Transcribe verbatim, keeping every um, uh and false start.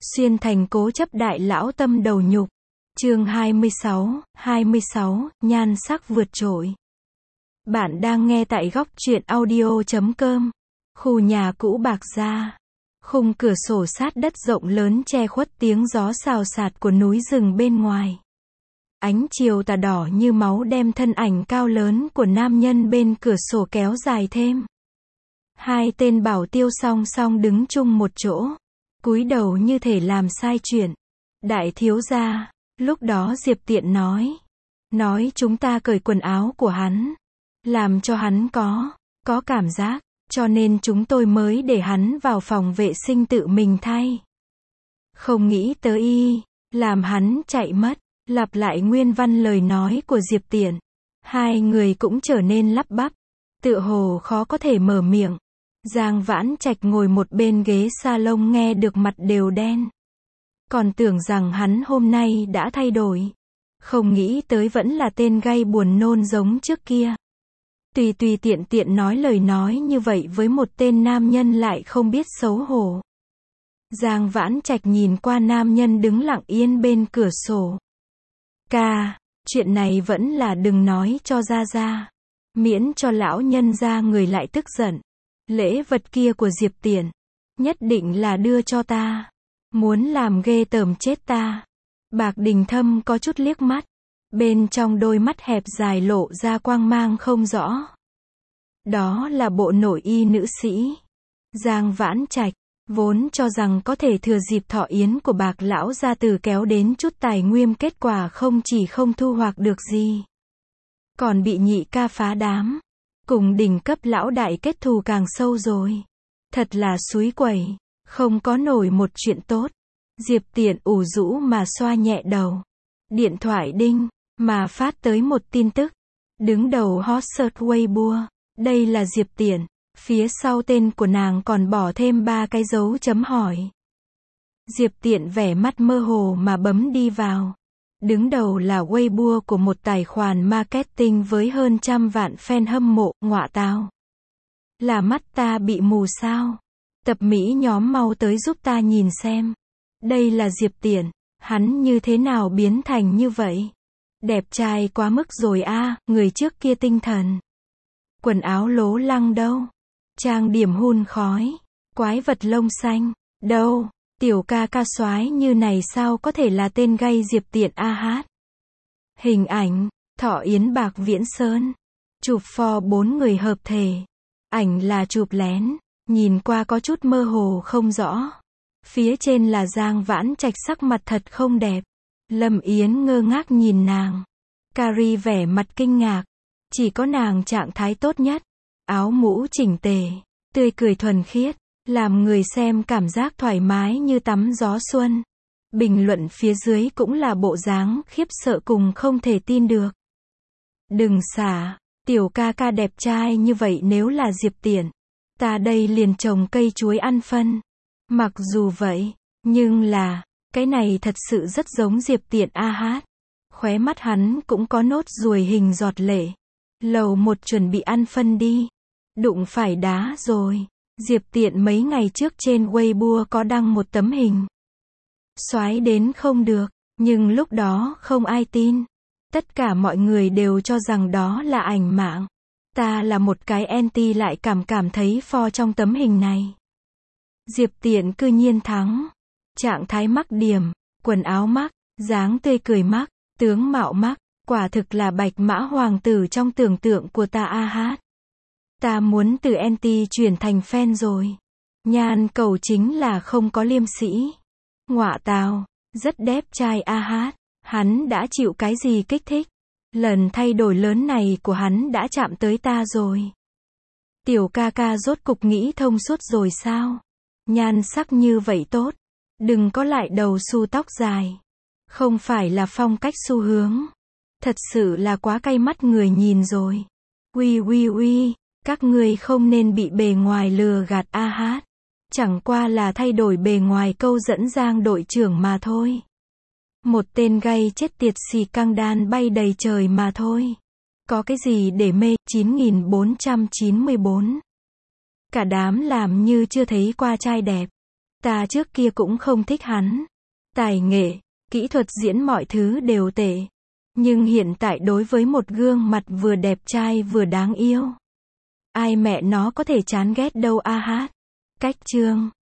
Xuyên thành cố chấp đại lão tâm đầu nhục. Chương hai mươi sáu, hai mươi sáu, nhan sắc vượt trội. Bạn đang nghe tại góc truyện audio chấm com. Khu nhà cũ Bạc Gia. Khung cửa sổ sát đất rộng lớn che khuất tiếng gió xào xạc của núi rừng bên ngoài. Ánh chiều tà đỏ như máu đem thân ảnh cao lớn của nam nhân bên cửa sổ kéo dài thêm. Hai tên bảo tiêu song song đứng chung một chỗ, cúi đầu như thể làm sai chuyện. Đại thiếu gia, lúc đó Diệp Tiện nói, nói chúng ta cởi quần áo của hắn, làm cho hắn có, có cảm giác, cho nên chúng tôi mới để hắn vào phòng vệ sinh tự mình thay. Không nghĩ tới y, làm hắn chạy mất, lặp lại nguyên văn lời nói của Diệp Tiện. Hai người cũng trở nên lắp bắp, tựa hồ khó có thể mở miệng. Giang Vãn Trạch ngồi một bên ghế salon nghe được mặt đều đen. Còn tưởng rằng hắn hôm nay đã thay đổi. Không nghĩ tới vẫn là tên gây buồn nôn giống trước kia. Tùy tùy tiện tiện nói lời nói như vậy với một tên nam nhân lại không biết xấu hổ. Giang Vãn Trạch nhìn qua nam nhân đứng lặng yên bên cửa sổ. Ca, chuyện này vẫn là đừng nói cho ra ra. Miễn cho lão nhân ra người lại tức giận. Lễ vật kia của Diệp Tiện, nhất định là đưa cho ta. Muốn làm ghê tởm chết ta. Bạc Đình Thâm có chút liếc mắt. Bên trong đôi mắt hẹp dài lộ ra quang mang không rõ. Đó là bộ nội y nữ sĩ. Giang Vãn Trạch, vốn cho rằng có thể thừa dịp thọ yến của Bạc lão gia tử kéo đến chút tài nguyên, kết quả không chỉ không thu hoạch được gì, còn bị nhị ca phá đám. Cùng đỉnh cấp lão đại kết thù càng sâu rồi. Thật là xúi quẩy, không có nổi một chuyện tốt. Diệp Tiện ủ rũ mà xoa nhẹ đầu. Điện thoại đinh, mà phát tới một tin tức. Đứng đầu hot search Weibo. Đây là Diệp Tiện. Phía sau tên của nàng còn bỏ thêm ba cái dấu chấm hỏi. Diệp Tiện vẻ mắt mơ hồ mà bấm đi vào. Đứng đầu là Weibo của một tài khoản marketing với hơn trăm vạn fan hâm mộ. Ngọa tào, là mắt ta bị mù sao? Tập mỹ nhóm mau tới giúp ta nhìn xem. Đây là Diệp Tiện, hắn như thế nào biến thành như vậy? Đẹp trai quá mức rồi a, à, người trước kia tinh thần. Quần áo lố lăng đâu? Trang điểm hun khói, quái vật lông xanh, đâu? Tiểu ca ca soái như này sao có thể là tên gay Diệp Tiện a hát. Hình ảnh, thọ yến Bạc Viễn Sơn. Chụp pho bốn người hợp thể. Ảnh là chụp lén, nhìn qua có chút mơ hồ không rõ. Phía trên là Giang Vãn Trạch sắc mặt thật không đẹp. Lâm Yến ngơ ngác nhìn nàng. Carrie vẻ mặt kinh ngạc. Chỉ có nàng trạng thái tốt nhất. Áo mũ chỉnh tề, tươi cười thuần khiết. Làm người xem cảm giác thoải mái như tắm gió xuân. Bình luận phía dưới cũng là bộ dáng khiếp sợ cùng không thể tin được. Đừng xả, tiểu ca ca đẹp trai như vậy nếu là Diệp Tiện, ta đây liền trồng cây chuối ăn phân. Mặc dù vậy, nhưng là, cái này thật sự rất giống Diệp Tiện a hát. Khóe mắt hắn cũng có nốt ruồi hình giọt lệ. Lầu một chuẩn bị ăn phân đi. Đụng phải đá rồi. Diệp Tiện mấy ngày trước trên Weibo có đăng một tấm hình. Soái đến không được, nhưng lúc đó không ai tin. Tất cả mọi người đều cho rằng đó là ảnh mạng. Ta là một cái anti lại cảm cảm thấy pho trong tấm hình này. Diệp Tiện cư nhiên thắng. Trạng thái mắc điểm, quần áo mắc, dáng tươi cười mắc, tướng mạo mắc, quả thực là bạch mã hoàng tử trong tưởng tượng của ta a hát. Ta muốn từ anti chuyển thành fan rồi. Nhan cầu chính là không có liêm sĩ. Ngọa tào, rất đẹp trai a hát. Hắn đã chịu cái gì kích thích? Lần thay đổi lớn này của hắn đã chạm tới ta rồi. Tiểu ca ca rốt cục nghĩ thông suốt rồi sao? Nhan sắc như vậy tốt. Đừng có lại đầu xu tóc dài. Không phải là phong cách xu hướng. Thật sự là quá cay mắt người nhìn rồi. Uy uy uy. Các ngươi không nên bị bề ngoài lừa gạt a hát. Chẳng qua là thay đổi bề ngoài câu dẫn Giang đội trưởng mà thôi. Một tên gay chết tiệt xì căng đan bay đầy trời mà thôi. Có cái gì để mê? chín nghìn bốn trăm chín mươi bốn. Cả đám làm như chưa thấy qua trai đẹp. Ta trước kia cũng không thích hắn. Tài nghệ, kỹ thuật diễn mọi thứ đều tệ. Nhưng hiện tại đối với một gương mặt vừa đẹp trai vừa đáng yêu, ai mẹ nó có thể chán ghét đâu a hát. Cách chương